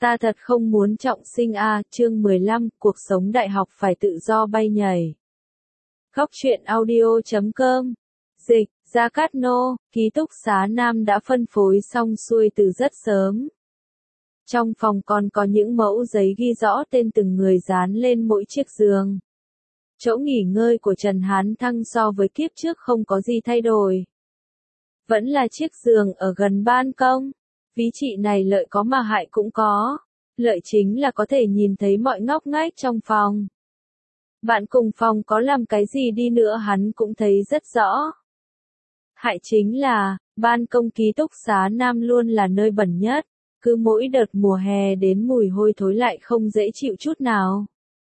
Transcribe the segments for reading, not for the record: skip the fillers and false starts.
Ta thật không muốn trọng sinh a. Chương 15, cuộc sống đại học phải tự do bay nhảy. Góc truyện audio.com. Dịch, Gia Cát Nô, ký túc xá Nam đã phân phối xong xuôi từ rất sớm. Trong phòng còn có những mẫu giấy ghi rõ tên từng người dán lên mỗi chiếc giường. Chỗ nghỉ ngơi của Trần Hán Thăng so với kiếp trước không có gì thay đổi. Vẫn là chiếc giường ở gần ban công. Ví chị này lợi có mà hại cũng có. Lợi chính là có thể nhìn thấy mọi ngóc ngách trong phòng. Bạn cùng phòng có làm cái gì đi nữa hắn cũng thấy rất rõ. Hại chính là, ban công ký túc xá Nam luôn là nơi bẩn nhất. Cứ mỗi đợt mùa hè đến mùi hôi thối lại không dễ chịu chút nào.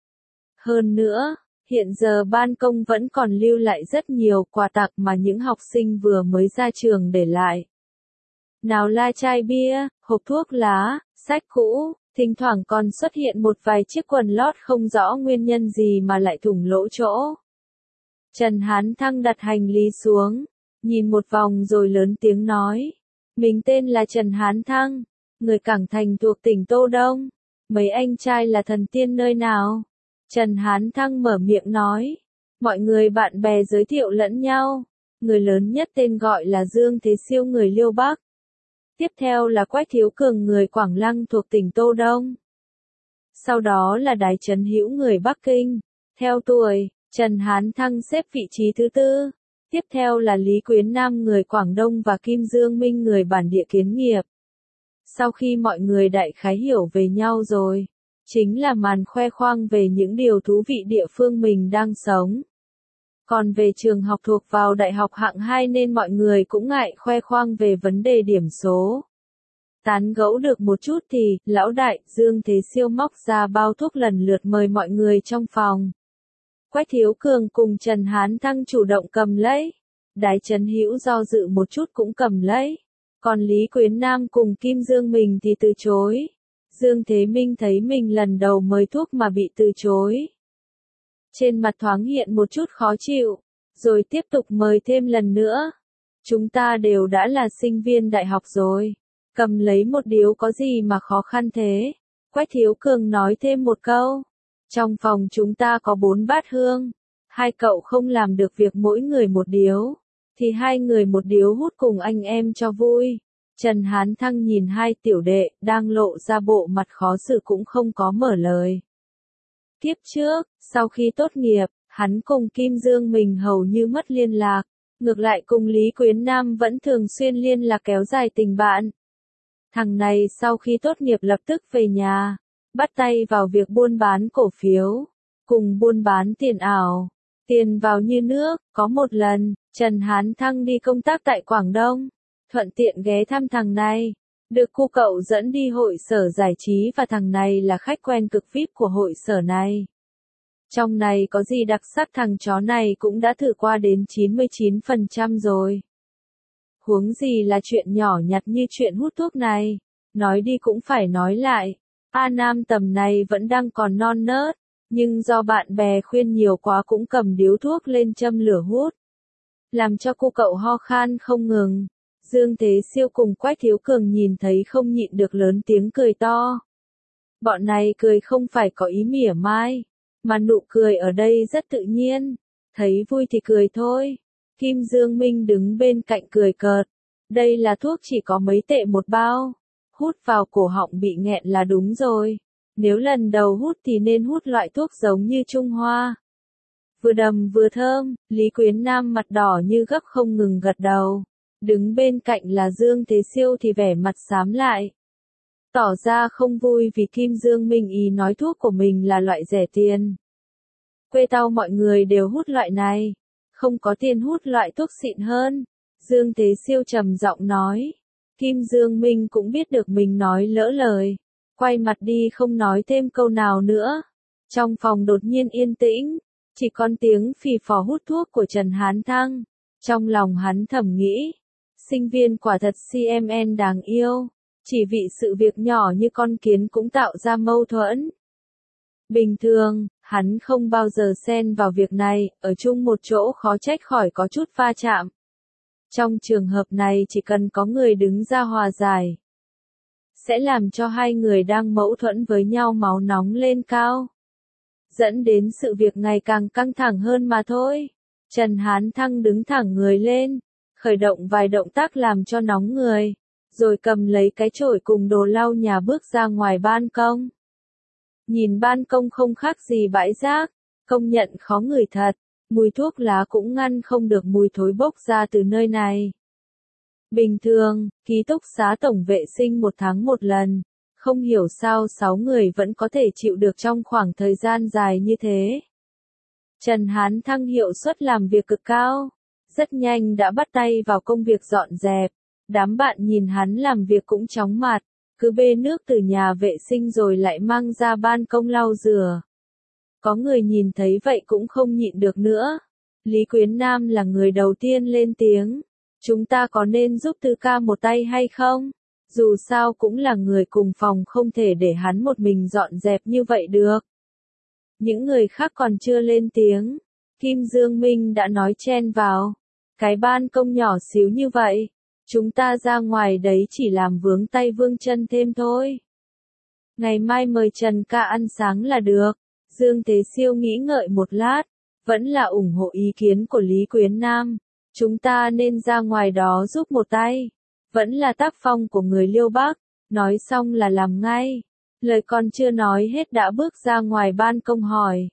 Hơn nữa, hiện giờ ban công vẫn còn lưu lại rất nhiều quà tặng mà những học sinh vừa mới ra trường để lại. Nào là chai bia, hộp thuốc lá, sách cũ, thỉnh thoảng còn xuất hiện một vài chiếc quần lót không rõ nguyên nhân gì mà lại thủng lỗ chỗ. Trần Hán Thăng đặt hành lý xuống, nhìn một vòng rồi lớn tiếng nói. Mình tên là Trần Hán Thăng, người Cảng Thành thuộc tỉnh Tô Đông. Mấy anh trai là thần tiên nơi nào? Trần Hán Thăng mở miệng nói. Mọi người bạn bè giới thiệu lẫn nhau. Người lớn nhất tên gọi là Dương Thế Siêu người Liêu Bắc. Tiếp theo là Quách Thiếu Cường người Quảng Lăng thuộc tỉnh Tô Đông. Sau đó là Đái Trấn Hữu người Bắc Kinh. Theo tuổi, Trần Hán Thăng xếp vị trí thứ 4. Tiếp theo là Lý Quyến Nam người Quảng Đông và Kim Dương Minh người bản địa Kiến Nghiệp. Sau khi mọi người đại khái hiểu về nhau rồi, chính là màn khoe khoang về những điều thú vị địa phương mình đang sống. Còn về trường học thuộc vào đại học hạng 2 nên mọi người cũng ngại khoe khoang về vấn đề điểm số. Tán gẫu được một chút thì, lão đại, Dương Thế Siêu móc ra bao thuốc lần lượt mời mọi người trong phòng. Quách Thiếu Cường cùng Trần Hán Thăng chủ động cầm lấy. Đái Trấn Hữu do dự một chút cũng cầm lấy. Còn Lý Quyến Nam cùng Kim Dương mình thì từ chối. Dương Thế Minh thấy mình lần đầu mời thuốc mà bị từ chối. Trên mặt thoáng hiện một chút khó chịu, rồi tiếp tục mời thêm lần nữa. Chúng ta đều đã là sinh viên đại học rồi, cầm lấy một điếu có gì mà khó khăn thế. Quách Thiếu Cường nói thêm một câu. Trong phòng chúng ta có 4 bát hương, 2 cậu không làm được việc mỗi người một điếu, thì 2 người một điếu hút cùng anh em cho vui. Trần Hán Thăng nhìn hai tiểu đệ, đang lộ ra bộ mặt khó xử cũng không có mở lời. Kiếp trước, sau khi tốt nghiệp, hắn cùng Kim Dương mình hầu như mất liên lạc, ngược lại cùng Lý Quyến Nam vẫn thường xuyên liên lạc kéo dài tình bạn. Thằng này sau khi tốt nghiệp lập tức về nhà, bắt tay vào việc buôn bán cổ phiếu, cùng buôn bán tiền ảo, tiền vào như nước. Có một lần, Trần Hán Thăng đi công tác tại Quảng Đông, thuận tiện ghé thăm thằng này, được cu cậu dẫn đi hội sở giải trí và thằng này là khách quen cực VIP của hội sở này. Trong này có gì đặc sắc thằng chó này cũng đã thử qua đến 99% rồi. Huống gì là chuyện nhỏ nhặt như chuyện hút thuốc này, nói đi cũng phải nói lại. A Nam tầm này vẫn đang còn non nớt, nhưng do bạn bè khuyên nhiều quá cũng cầm điếu thuốc lên châm lửa hút. Làm cho cô cậu ho khan không ngừng. Dương Thế Siêu cùng Quách Thiếu Cường nhìn thấy không nhịn được lớn tiếng cười to. Bọn này cười không phải có ý mỉa mai, mà nụ cười ở đây rất tự nhiên. Thấy vui thì cười thôi. Kim Dương Minh đứng bên cạnh cười cợt. Đây là thuốc chỉ có mấy tệ một bao. Hút vào cổ họng bị nghẹn là đúng rồi. Nếu lần đầu hút thì nên hút loại thuốc giống như Trung Hoa. Vừa đầm vừa thơm, Lý Quyến Nam mặt đỏ như gấc không ngừng gật đầu. Đứng bên cạnh là Dương Thế Siêu thì vẻ mặt xám lại. Tỏ ra không vui vì Kim Dương Minh ý nói thuốc của mình là loại rẻ tiền. Quê tao mọi người đều hút loại này, không có tiền hút loại thuốc xịn hơn. Dương Thế Siêu trầm giọng nói. Kim Dương Minh cũng biết được mình nói lỡ lời, quay mặt đi không nói thêm câu nào nữa. Trong phòng đột nhiên yên tĩnh, chỉ còn tiếng phì phò hút thuốc của Trần Hán Thăng. Trong lòng hắn thầm nghĩ, sinh viên quả thật CMN đáng yêu, chỉ vì sự việc nhỏ như con kiến cũng tạo ra mâu thuẫn. Bình thường, hắn không bao giờ xen vào việc này, ở chung một chỗ khó trách khỏi có chút va chạm. Trong trường hợp này chỉ cần có người đứng ra hòa giải. sẽ làm cho hai người đang mâu thuẫn với nhau máu nóng lên cao, dẫn đến sự việc ngày càng căng thẳng hơn mà thôi. Trần Hán Thăng đứng thẳng người lên, khởi động vài động tác làm cho nóng người, rồi cầm lấy cái chổi cùng đồ lau nhà bước ra ngoài ban công. Nhìn ban công không khác gì bãi rác, công nhận khó ngửi thật, mùi thuốc lá cũng ngăn không được mùi thối bốc ra từ nơi này. Bình thường, ký túc xá tổng vệ sinh 1 tháng 1 lần, không hiểu sao 6 người vẫn có thể chịu được trong khoảng thời gian dài như thế. Trần Hán Thăng hiệu suất làm việc cực cao, rất nhanh đã bắt tay vào công việc dọn dẹp, đám bạn nhìn hắn làm việc cũng chóng mặt, cứ bê nước từ nhà vệ sinh rồi lại mang ra ban công lau rửa. Có người nhìn thấy vậy cũng không nhịn được nữa. Lý Quyến Nam là người đầu tiên lên tiếng. Chúng ta có nên giúp Tư ca một tay hay không? Dù sao cũng là người cùng phòng, không thể để hắn một mình dọn dẹp như vậy được. Những người khác còn chưa lên tiếng, Kim Dương Minh đã nói chen vào. Cái ban công nhỏ xíu như vậy, chúng ta ra ngoài đấy chỉ làm vướng tay vương chân thêm thôi. Ngày mai mời Trần ca ăn sáng là được. Dương Thế Siêu nghĩ ngợi một lát, vẫn là ủng hộ ý kiến của Lý Quyến Nam. Chúng ta nên ra ngoài đó giúp một tay. Vẫn là tác phong của người Liêu Bắc, nói xong là làm ngay. Lời còn chưa nói hết đã bước ra ngoài ban công hỏi.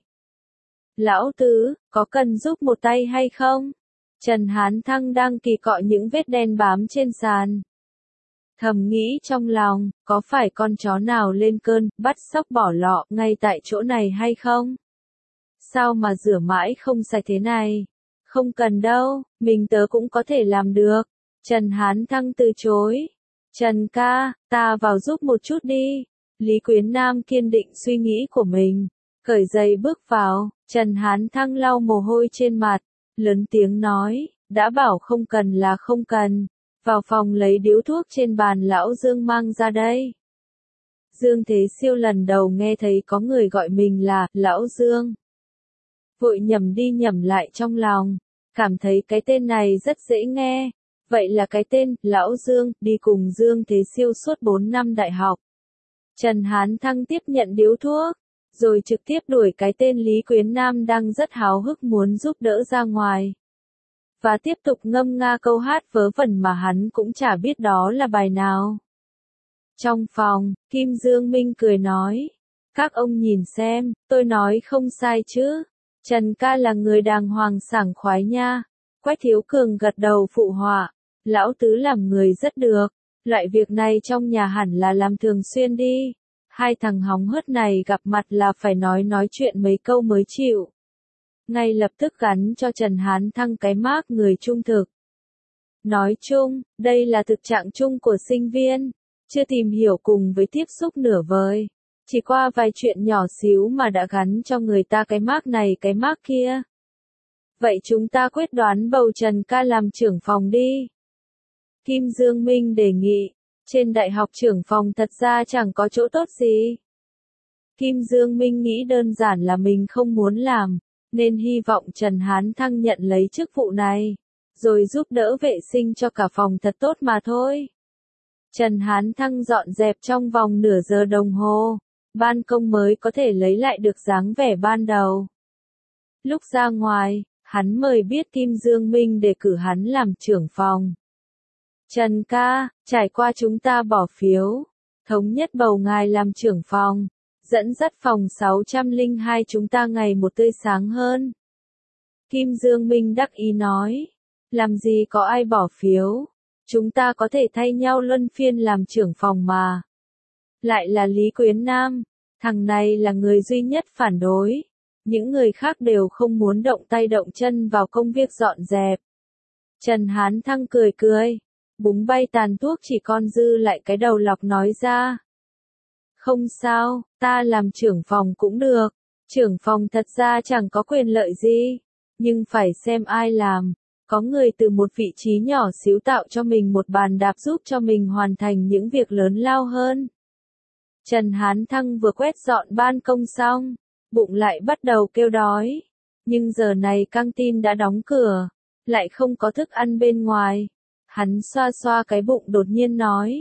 Lão Tứ, có cần giúp một tay hay không? Trần Hán Thăng đang kỳ cọ những vết đen bám trên sàn. Thầm nghĩ trong lòng, có phải con chó nào lên cơn, bắt sóc bỏ lọ ngay tại chỗ này hay không? Sao mà rửa mãi không sạch thế này? Không cần đâu, mình tớ cũng có thể làm được. Trần Hán Thăng từ chối. Trần ca, ta vào giúp một chút đi. Lý Quyến Nam kiên định suy nghĩ của mình. Cởi giày bước vào, Trần Hán Thăng lau mồ hôi trên mặt. Lớn tiếng nói, đã bảo không cần là không cần. Vào phòng lấy điếu thuốc trên bàn lão Dương mang ra đây. Dương Thế Siêu lần đầu nghe thấy có người gọi mình là lão Dương. Vội nhẩm đi nhẩm lại trong lòng, cảm thấy cái tên này rất dễ nghe. Vậy là cái tên lão Dương đi cùng Dương Thế Siêu suốt 4 năm đại học. Trần Hán Thăng tiếp nhận điếu thuốc, rồi trực tiếp đuổi cái tên Lý Quyến Nam đang rất háo hức muốn giúp đỡ ra ngoài. Và tiếp tục ngâm nga câu hát vớ vẩn mà hắn cũng chả biết đó là bài nào. Trong phòng, Kim Dương Minh cười nói. Các ông nhìn xem, tôi nói không sai chứ. Trần ca là người đàng hoàng sảng khoái nha. Quách Thiếu Cường gật đầu phụ họa. Lão Tứ làm người rất được. Loại việc này trong nhà hẳn là làm thường xuyên đi. Hai thằng hóng hớt này gặp mặt là phải nói chuyện mấy câu mới chịu. Ngay lập tức gắn cho Trần Hán Thăng cái mác người trung thực. Nói chung, đây là thực trạng chung của sinh viên, chưa tìm hiểu cùng với tiếp xúc nửa vời. Chỉ qua vài chuyện nhỏ xíu mà đã gắn cho người ta cái mác này cái mác kia. Vậy chúng ta quyết đoán bầu Trần ca làm trưởng phòng đi. Kim Dương Minh đề nghị, trên đại học trưởng phòng thật ra chẳng có chỗ tốt gì. Kim Dương Minh nghĩ đơn giản là mình không muốn làm, nên hy vọng Trần Hán Thăng nhận lấy chức vụ này, rồi giúp đỡ vệ sinh cho cả phòng thật tốt mà thôi. Trần Hán Thăng dọn dẹp trong vòng nửa giờ đồng hồ, ban công mới có thể lấy lại được dáng vẻ ban đầu. Lúc ra ngoài, hắn mời biết Kim Dương Minh để cử hắn làm trưởng phòng. Trần ca, trải qua chúng ta bỏ phiếu, thống nhất bầu ngài làm trưởng phòng, dẫn dắt phòng 602 chúng ta ngày một tươi sáng hơn. Kim Dương Minh đắc ý nói, làm gì có ai bỏ phiếu, chúng ta có thể thay nhau luân phiên làm trưởng phòng mà. Lại là Lý Quyến Nam, thằng này là người duy nhất phản đối, những người khác đều không muốn động tay động chân vào công việc dọn dẹp. Trần Hán Thăng cười cười, búng bay tàn thuốc chỉ còn dư lại cái đầu lọc nói ra. Không sao, ta làm trưởng phòng cũng được, trưởng phòng thật ra chẳng có quyền lợi gì, nhưng phải xem ai làm, có người từ một vị trí nhỏ xíu tạo cho mình một bàn đạp giúp cho mình hoàn thành những việc lớn lao hơn. Trần Hán Thăng vừa quét dọn ban công xong, bụng lại bắt đầu kêu đói, nhưng giờ này căng tin đã đóng cửa, lại không có thức ăn bên ngoài. Hắn xoa xoa cái bụng đột nhiên nói,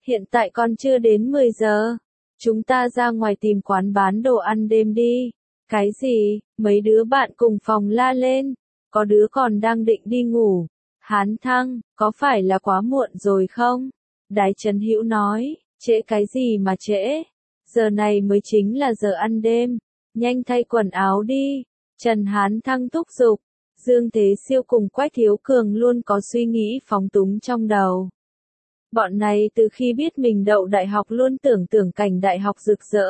hiện tại còn chưa đến 10 giờ. Chúng ta ra ngoài tìm quán bán đồ ăn đêm đi. Cái gì? Mấy đứa bạn cùng phòng la lên. Có đứa còn đang định đi ngủ. Hán Thăng, có phải là quá muộn rồi không? Đái Trấn Hữu nói, trễ cái gì mà trễ? Giờ này mới chính là giờ ăn đêm. Nhanh thay quần áo đi. Trần Hán Thăng thúc giục. Dương Thế Siêu cùng Quách Thiếu Cường luôn có suy nghĩ phóng túng trong đầu. Bọn này từ khi biết mình đậu đại học luôn tưởng tượng cảnh đại học rực rỡ.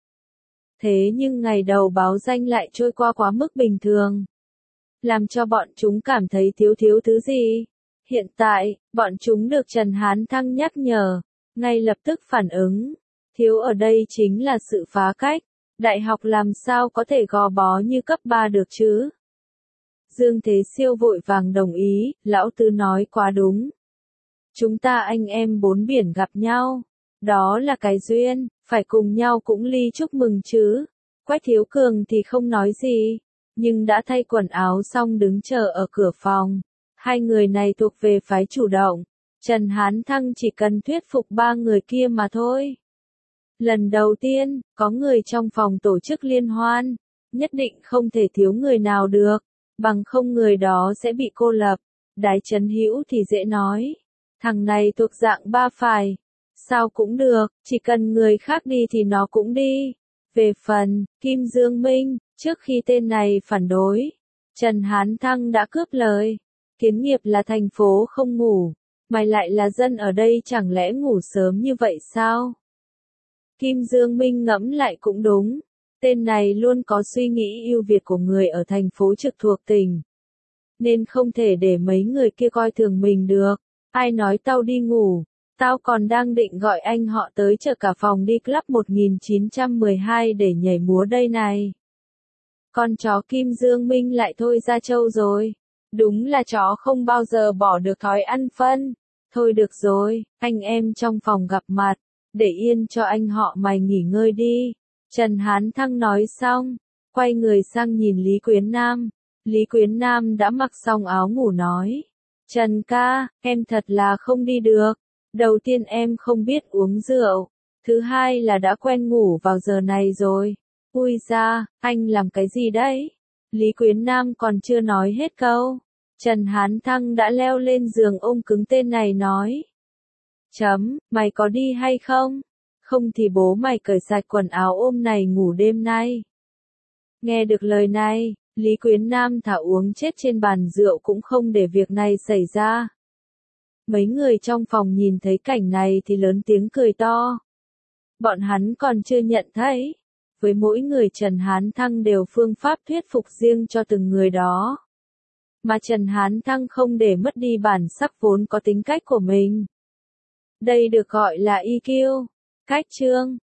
Thế nhưng ngày đầu báo danh lại trôi qua quá mức bình thường. Làm cho bọn chúng cảm thấy thiếu thứ gì. Hiện tại, bọn chúng được Trần Hán Thăng nhắc nhở, ngay lập tức phản ứng. Thiếu ở đây chính là sự phá cách. Đại học làm sao có thể gò bó như cấp 3 được chứ? Dương Thế Siêu vội vàng đồng ý, lão Tứ nói quá đúng. Chúng ta anh em bốn biển gặp nhau. Đó là cái duyên, phải cùng nhau cũng ly chúc mừng chứ. Quách Thiếu Cường thì không nói gì, nhưng đã thay quần áo xong đứng chờ ở cửa phòng. Hai người này thuộc về phái chủ động. Trần Hán Thăng chỉ cần thuyết phục ba người kia mà thôi. Lần đầu tiên, có người trong phòng tổ chức liên hoan, nhất định không thể thiếu người nào được, bằng không người đó sẽ bị cô lập. Đái Trấn Hữu thì dễ nói, thằng này thuộc dạng ba phải, sao cũng được, chỉ cần người khác đi thì nó cũng đi. Về phần Kim Dương Minh, trước khi tên này phản đối, Trần Hán Thăng đã cướp lời. Kiến nghiệp là thành phố không ngủ, mày lại là dân ở đây chẳng lẽ ngủ sớm như vậy sao? Kim Dương Minh ngẫm lại cũng đúng, tên này luôn có suy nghĩ ưu việt của người ở thành phố trực thuộc tỉnh. Nên không thể để mấy người kia coi thường mình được. Ai nói tao đi ngủ, tao còn đang định gọi anh họ tới chợ cả phòng đi club 1912 để nhảy múa đây này. Con chó Kim Dương Minh lại thôi ra trâu rồi. Đúng là chó không bao giờ bỏ được thói ăn phân. Thôi được rồi, anh em trong phòng gặp mặt, để yên cho anh họ mày nghỉ ngơi đi. Trần Hán Thăng nói xong, quay người sang nhìn Lý Quyến Nam. Lý Quyến Nam đã mặc xong áo ngủ nói. Trần ca, em thật là không đi được. Đầu tiên em không biết uống rượu. Thứ hai là đã quen ngủ vào giờ này rồi. Ui da, anh làm cái gì đấy? Lý Quyến Nam còn chưa nói hết câu. Trần Hán Thăng đã leo lên giường ôm cứng tên này nói. Mày có đi hay không? Không thì bố mày cởi sạch quần áo ôm này ngủ đêm nay. Nghe được lời này, Lý Quyến Nam thả uống chết trên bàn rượu cũng không để việc này xảy ra. Mấy người trong phòng nhìn thấy cảnh này thì lớn tiếng cười to. Bọn hắn còn chưa nhận thấy. Với mỗi người Trần Hán Thăng đều phương pháp thuyết phục riêng cho từng người đó. Mà Trần Hán Thăng không để mất đi bản sắc vốn có tính cách của mình. Đây được gọi là EQ. Cách chương